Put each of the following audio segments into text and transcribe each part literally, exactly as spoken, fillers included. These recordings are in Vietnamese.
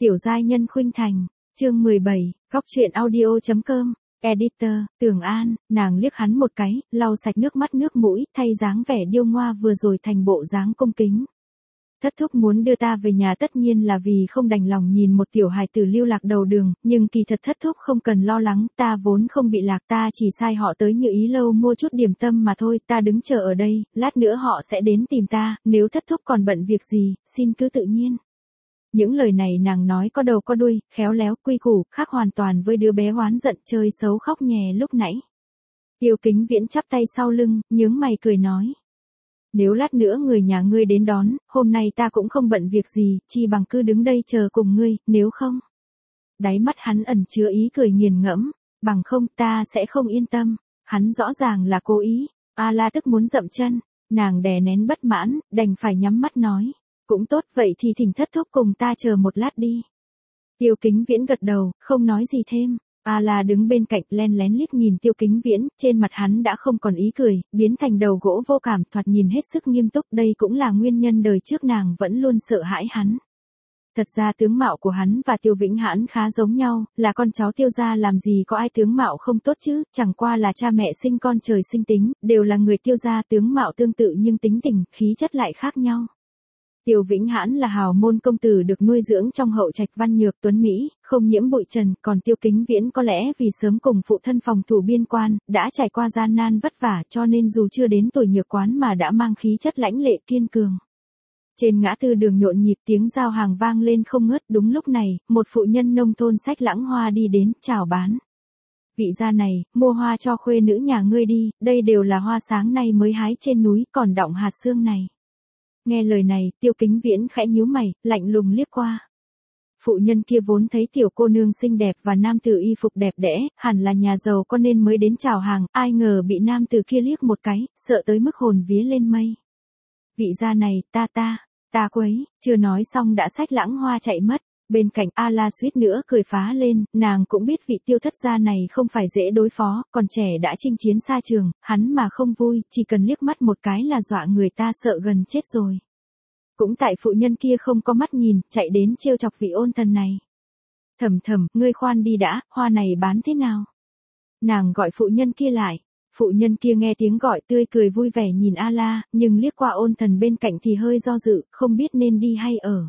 Tiểu giai nhân khuynh thành, chương mười bảy, góc truyện audio chấm com, editor, Tường An, nàng liếc hắn một cái, lau sạch nước mắt nước mũi, thay dáng vẻ điêu ngoa vừa rồi thành bộ dáng cung kính. Thất thúc muốn đưa ta về nhà tất nhiên là vì không đành lòng nhìn một tiểu hài tử lưu lạc đầu đường, nhưng kỳ thật thất thúc không cần lo lắng, ta vốn không bị lạc, ta chỉ sai họ tới Như Ý lâu mua chút điểm tâm mà thôi, ta đứng chờ ở đây, lát nữa họ sẽ đến tìm ta, nếu thất thúc còn bận việc gì, xin cứ tự nhiên. Những lời này nàng nói có đầu có đuôi, khéo léo, quy củ, khác hoàn toàn với đứa bé oán giận chơi xấu khóc nhè lúc nãy. Tiêu Kính Viễn chắp tay sau lưng, nhướng mày cười nói. Nếu lát nữa người nhà ngươi đến đón, hôm nay ta cũng không bận việc gì, chi bằng cứ đứng đây chờ cùng ngươi, nếu không. Đáy mắt hắn ẩn chứa ý cười nghiền ngẫm, bằng không ta sẽ không yên tâm, hắn rõ ràng là cố ý, A La tức muốn dậm chân, nàng đè nén bất mãn, đành phải nhắm mắt nói. Cũng tốt vậy thì thỉnh thất thúc cùng ta chờ một lát đi. Tiêu Kính Viễn gật đầu, không nói gì thêm. A La đứng bên cạnh len lén liếc nhìn Tiêu Kính Viễn, trên mặt hắn đã không còn ý cười, biến thành đầu gỗ vô cảm, thoạt nhìn hết sức nghiêm túc, đây cũng là nguyên nhân đời trước nàng vẫn luôn sợ hãi hắn. Thật ra tướng mạo của hắn và Tiêu Vĩnh Hãn khá giống nhau, là con cháu Tiêu gia làm gì có ai tướng mạo không tốt chứ, chẳng qua là cha mẹ sinh con trời sinh tính, đều là người Tiêu gia tướng mạo tương tự nhưng tính tình, khí chất lại khác nhau. Tiêu Vĩnh Hãn là hào môn công tử được nuôi dưỡng trong hậu trạch văn nhược tuấn Mỹ, không nhiễm bụi trần, còn Tiêu Kính Viễn có lẽ vì sớm cùng phụ thân phòng thủ biên quan, đã trải qua gian nan vất vả cho nên dù chưa đến tuổi nhược quán mà đã mang khí chất lãnh lệ kiên cường. Trên ngã tư đường nhộn nhịp tiếng giao hàng vang lên không ngớt, đúng lúc này, một phụ nhân nông thôn xách lãng hoa đi đến, chào bán. Vị gia này, mua hoa cho khuê nữ nhà ngươi đi, đây đều là hoa sáng nay mới hái trên núi, còn đọng hạt sương này. Nghe lời này, Tiêu Kính Viễn khẽ nhíu mày, lạnh lùng liếc qua. Phụ nhân kia vốn thấy tiểu cô nương xinh đẹp và nam tử y phục đẹp đẽ, hẳn là nhà giàu có nên mới đến chào hàng, ai ngờ bị nam tử kia liếc một cái, sợ tới mức hồn vía lên mây. Vị gia này, ta ta, ta quấy, chưa nói xong đã xách lãng hoa chạy mất. Bên cạnh A La suýt nữa cười phá lên, nàng cũng biết vị Tiêu thất gia này không phải dễ đối phó, còn trẻ đã chinh chiến xa trường, hắn mà không vui, chỉ cần liếc mắt một cái là dọa người ta sợ gần chết rồi. Cũng tại phụ nhân kia không có mắt nhìn, chạy đến trêu chọc vị ôn thần này. Thầm thầm, ngươi khoan đi đã, hoa này bán thế nào? Nàng gọi phụ nhân kia lại. Phụ nhân kia nghe tiếng gọi tươi cười vui vẻ nhìn A La, nhưng liếc qua ôn thần bên cạnh thì hơi do dự, không biết nên đi hay ở.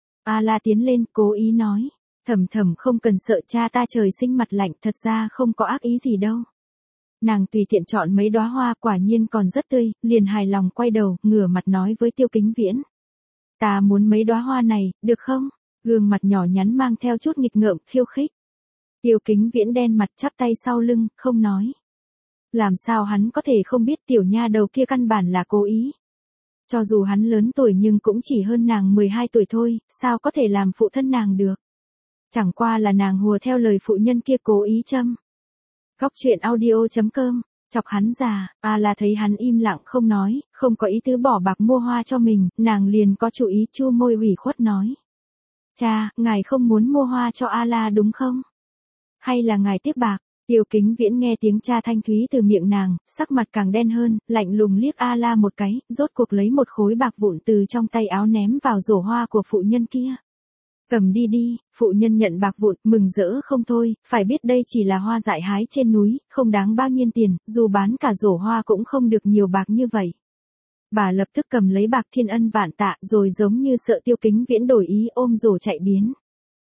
A La tiến lên, cố ý nói, thầm thầm không cần sợ cha ta trời sinh mặt lạnh, thật ra không có ác ý gì đâu. Nàng tùy tiện chọn mấy đóa hoa quả nhiên còn rất tươi, liền hài lòng quay đầu, ngửa mặt nói với Tiêu Kính Viễn. Ta muốn mấy đóa hoa này, được không? Gương mặt nhỏ nhắn mang theo chút nghịch ngợm, khiêu khích. Tiêu Kính Viễn đen mặt chắp tay sau lưng, không nói. Làm sao hắn có thể không biết tiểu nha đầu kia căn bản là cố ý. Cho dù hắn lớn tuổi nhưng cũng chỉ hơn nàng mười hai tuổi thôi, sao có thể làm phụ thân nàng được. Chẳng qua là nàng hùa theo lời phụ nhân kia cố ý châm. Góc truyện audio chấm com, chọc hắn già, A La thấy hắn im lặng không nói, không có ý tứ bỏ bạc mua hoa cho mình, nàng liền có chủ ý chu môi ủy khuất nói. Cha, ngài không muốn mua hoa cho A La đúng không? Hay là ngài tiếc bạc? Tiêu Kính Viễn nghe tiếng cha thanh thúy từ miệng nàng, sắc mặt càng đen hơn, lạnh lùng liếc A La một cái, rốt cuộc lấy một khối bạc vụn từ trong tay áo ném vào rổ hoa của phụ nhân kia. Cầm đi đi, phụ nhân nhận bạc vụn, mừng rỡ không thôi, phải biết đây chỉ là hoa dại hái trên núi, không đáng bao nhiêu tiền, dù bán cả rổ hoa cũng không được nhiều bạc như vậy. Bà lập tức cầm lấy bạc thiên ân vạn tạ, rồi giống như sợ Tiêu Kính Viễn đổi ý ôm rổ chạy biến.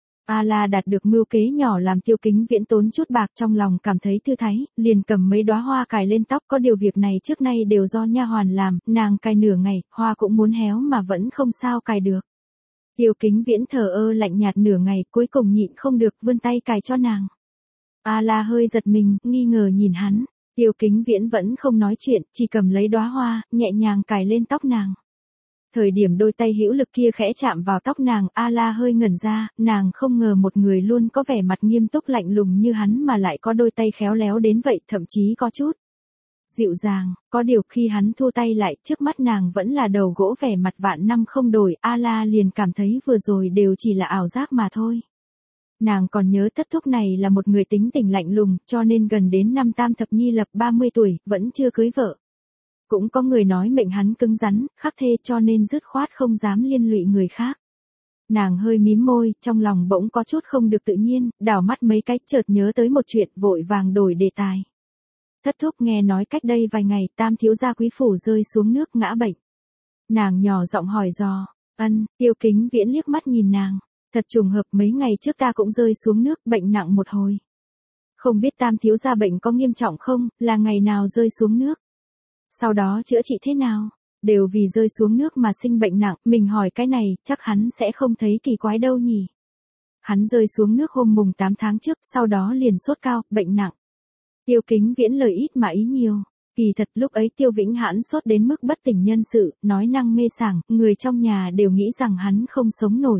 A La đạt được mưu kế nhỏ làm Tiêu Kính Viễn tốn chút bạc trong lòng cảm thấy thư thái, liền cầm mấy đóa hoa cài lên tóc, có điều việc này trước nay đều do nha hoàn làm, nàng cài nửa ngày, hoa cũng muốn héo mà vẫn không sao cài được. Tiêu Kính Viễn thờ ơ lạnh nhạt nửa ngày, cuối cùng nhịn không được vươn tay cài cho nàng. A La hơi giật mình, nghi ngờ nhìn hắn, Tiêu Kính Viễn vẫn không nói chuyện, chỉ cầm lấy đóa hoa, nhẹ nhàng cài lên tóc nàng. Thời điểm đôi tay hữu lực kia khẽ chạm vào tóc nàng, A La hơi ngẩn ra, nàng không ngờ một người luôn có vẻ mặt nghiêm túc lạnh lùng như hắn mà lại có đôi tay khéo léo đến vậy, thậm chí có chút dịu dàng, có điều khi hắn thu tay lại, trước mắt nàng vẫn là đầu gỗ vẻ mặt vạn năm không đổi, A La liền cảm thấy vừa rồi đều chỉ là ảo giác mà thôi. Nàng còn nhớ thất thúc này là một người tính tình lạnh lùng, cho nên gần đến năm tam thập nhi lập ba mươi tuổi, vẫn chưa cưới vợ. Cũng có người nói mệnh hắn cứng rắn, khắc thê cho nên dứt khoát không dám liên lụy người khác. Nàng hơi mím môi, trong lòng bỗng có chút không được tự nhiên, đảo mắt mấy cái chợt nhớ tới một chuyện vội vàng đổi đề tài. Thất thúc nghe nói cách đây vài ngày tam thiếu gia quý phủ rơi xuống nước ngã bệnh. Nàng nhỏ giọng hỏi dò, ân, Tiêu Kính Viễn liếc mắt nhìn nàng, thật trùng hợp mấy ngày trước ta cũng rơi xuống nước bệnh nặng một hồi. Không biết tam thiếu gia bệnh có nghiêm trọng không, là ngày nào rơi xuống nước. Sau đó chữa trị thế nào, đều vì rơi xuống nước mà sinh bệnh nặng, mình hỏi cái này, chắc hắn sẽ không thấy kỳ quái đâu nhỉ. Hắn rơi xuống nước hôm mùng tám tháng trước, sau đó liền sốt cao, bệnh nặng. Tiêu Kính Viễn lời ít mà ý nhiều. Kỳ thật lúc ấy Tiêu Vĩnh Hãn sốt đến mức bất tỉnh nhân sự, nói năng mê sảng, người trong nhà đều nghĩ rằng hắn không sống nổi.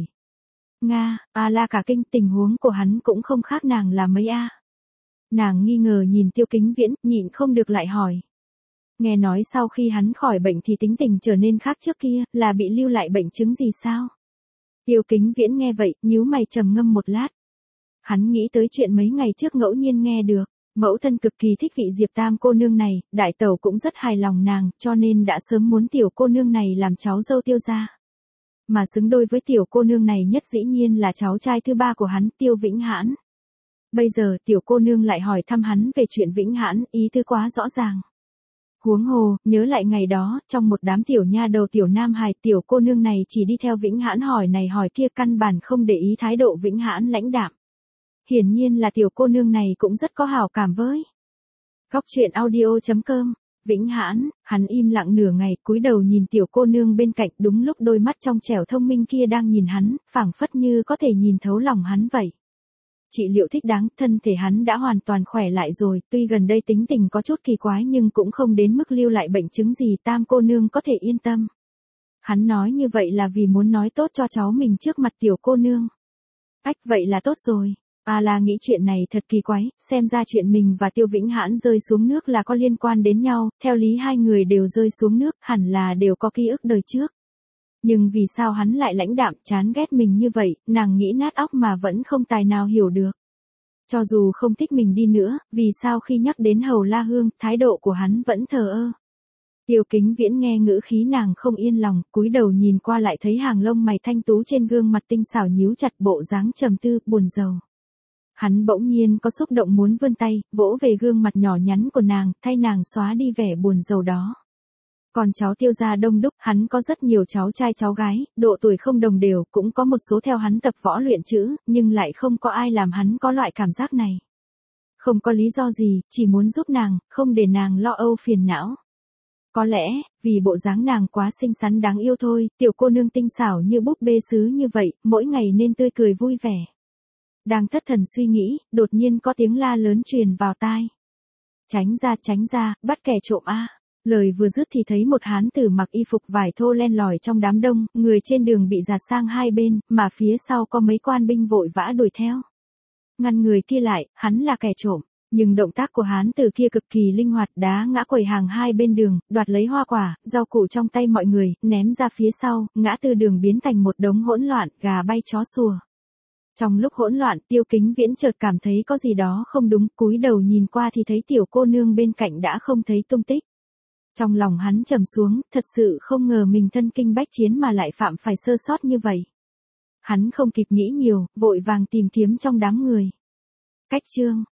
Nga, a la cả kinh, tình huống của hắn cũng không khác nàng là mấy a. Nàng nghi ngờ nhìn Tiêu Kính Viễn, nhịn không được lại hỏi. Nghe nói sau khi hắn khỏi bệnh thì tính tình trở nên khác trước kia, là bị lưu lại bệnh chứng gì sao? Tiêu Kính Viễn nghe vậy, nhíu mày trầm ngâm một lát. Hắn nghĩ tới chuyện mấy ngày trước ngẫu nhiên nghe được. Mẫu thân cực kỳ thích vị Diệp Tam cô nương này, đại tẩu cũng rất hài lòng nàng, cho nên đã sớm muốn tiểu cô nương này làm cháu dâu Tiêu gia. Mà xứng đôi với tiểu cô nương này nhất dĩ nhiên là cháu trai thứ ba của hắn, Tiêu Vĩnh Hãn. Bây giờ tiểu cô nương lại hỏi thăm hắn về chuyện Vĩnh Hãn, ý tứ quá rõ ràng. Huống hồ, nhớ lại ngày đó, trong một đám tiểu nha đầu tiểu nam hài, tiểu cô nương này chỉ đi theo Vĩnh Hãn hỏi này hỏi kia, căn bản không để ý thái độ Vĩnh Hãn lãnh đạm. Hiển nhiên là tiểu cô nương này cũng rất có hảo cảm với. Góc truyện audio chấm com, Vĩnh Hãn, hắn im lặng nửa ngày, cúi đầu nhìn tiểu cô nương bên cạnh, đúng lúc đôi mắt trong trẻo thông minh kia đang nhìn hắn, phảng phất như có thể nhìn thấu lòng hắn vậy. Trị liệu thích đáng, thân thể hắn đã hoàn toàn khỏe lại rồi, tuy gần đây tính tình có chút kỳ quái nhưng cũng không đến mức lưu lại bệnh chứng gì, Tam cô nương có thể yên tâm. Hắn nói như vậy là vì muốn nói tốt cho cháu mình trước mặt tiểu cô nương. Ách, vậy là tốt rồi. A La nghĩ chuyện này thật kỳ quái, xem ra chuyện mình và Tiêu Vĩnh Hãn rơi xuống nước là có liên quan đến nhau, theo lý hai người đều rơi xuống nước, hẳn là đều có ký ức đời trước. Nhưng vì sao hắn lại lãnh đạm, chán ghét mình như vậy, nàng nghĩ nát óc mà vẫn không tài nào hiểu được. Cho dù không thích mình đi nữa, vì sao khi nhắc đến Hầu La Hương, thái độ của hắn vẫn thờ ơ. Tiêu Kính Viễn nghe ngữ khí nàng không yên lòng, cúi đầu nhìn qua lại thấy hàng lông mày thanh tú trên gương mặt tinh xảo nhíu chặt, bộ dáng trầm tư, buồn rầu. Hắn bỗng nhiên có xúc động muốn vươn tay, vỗ về gương mặt nhỏ nhắn của nàng, thay nàng xóa đi vẻ buồn rầu đó. Còn cháu Tiêu gia đông đúc, hắn có rất nhiều cháu trai cháu gái, độ tuổi không đồng đều, cũng có một số theo hắn tập võ luyện chữ, nhưng lại không có ai làm hắn có loại cảm giác này. Không có lý do gì, chỉ muốn giúp nàng, không để nàng lo âu phiền não. Có lẽ, vì bộ dáng nàng quá xinh xắn đáng yêu thôi, tiểu cô nương tinh xảo như búp bê sứ như vậy, mỗi ngày nên tươi cười vui vẻ. Đang thất thần suy nghĩ, đột nhiên có tiếng la lớn truyền vào tai. Tránh ra, tránh ra, bắt kẻ trộm a. Lời vừa dứt thì thấy một hán tử mặc y phục vải thô len lỏi trong đám đông, người trên đường bị dạt sang hai bên, mà phía sau có mấy quan binh vội vã đuổi theo. Ngăn người kia lại, hắn là kẻ trộm, nhưng động tác của hán tử kia cực kỳ linh hoạt, đá ngã quầy hàng hai bên đường, đoạt lấy hoa quả, rau củ trong tay mọi người, ném ra phía sau, ngã tư đường biến thành một đống hỗn loạn, gà bay chó sủa. Trong lúc hỗn loạn, Tiêu Kính Viễn chợt cảm thấy có gì đó không đúng, cúi đầu nhìn qua thì thấy tiểu cô nương bên cạnh đã không thấy tung tích. Trong lòng hắn trầm xuống, thật sự không ngờ mình thân kinh bách chiến mà lại phạm phải sơ sót như vậy. Hắn không kịp nghĩ nhiều, vội vàng tìm kiếm trong đám người. Cách chương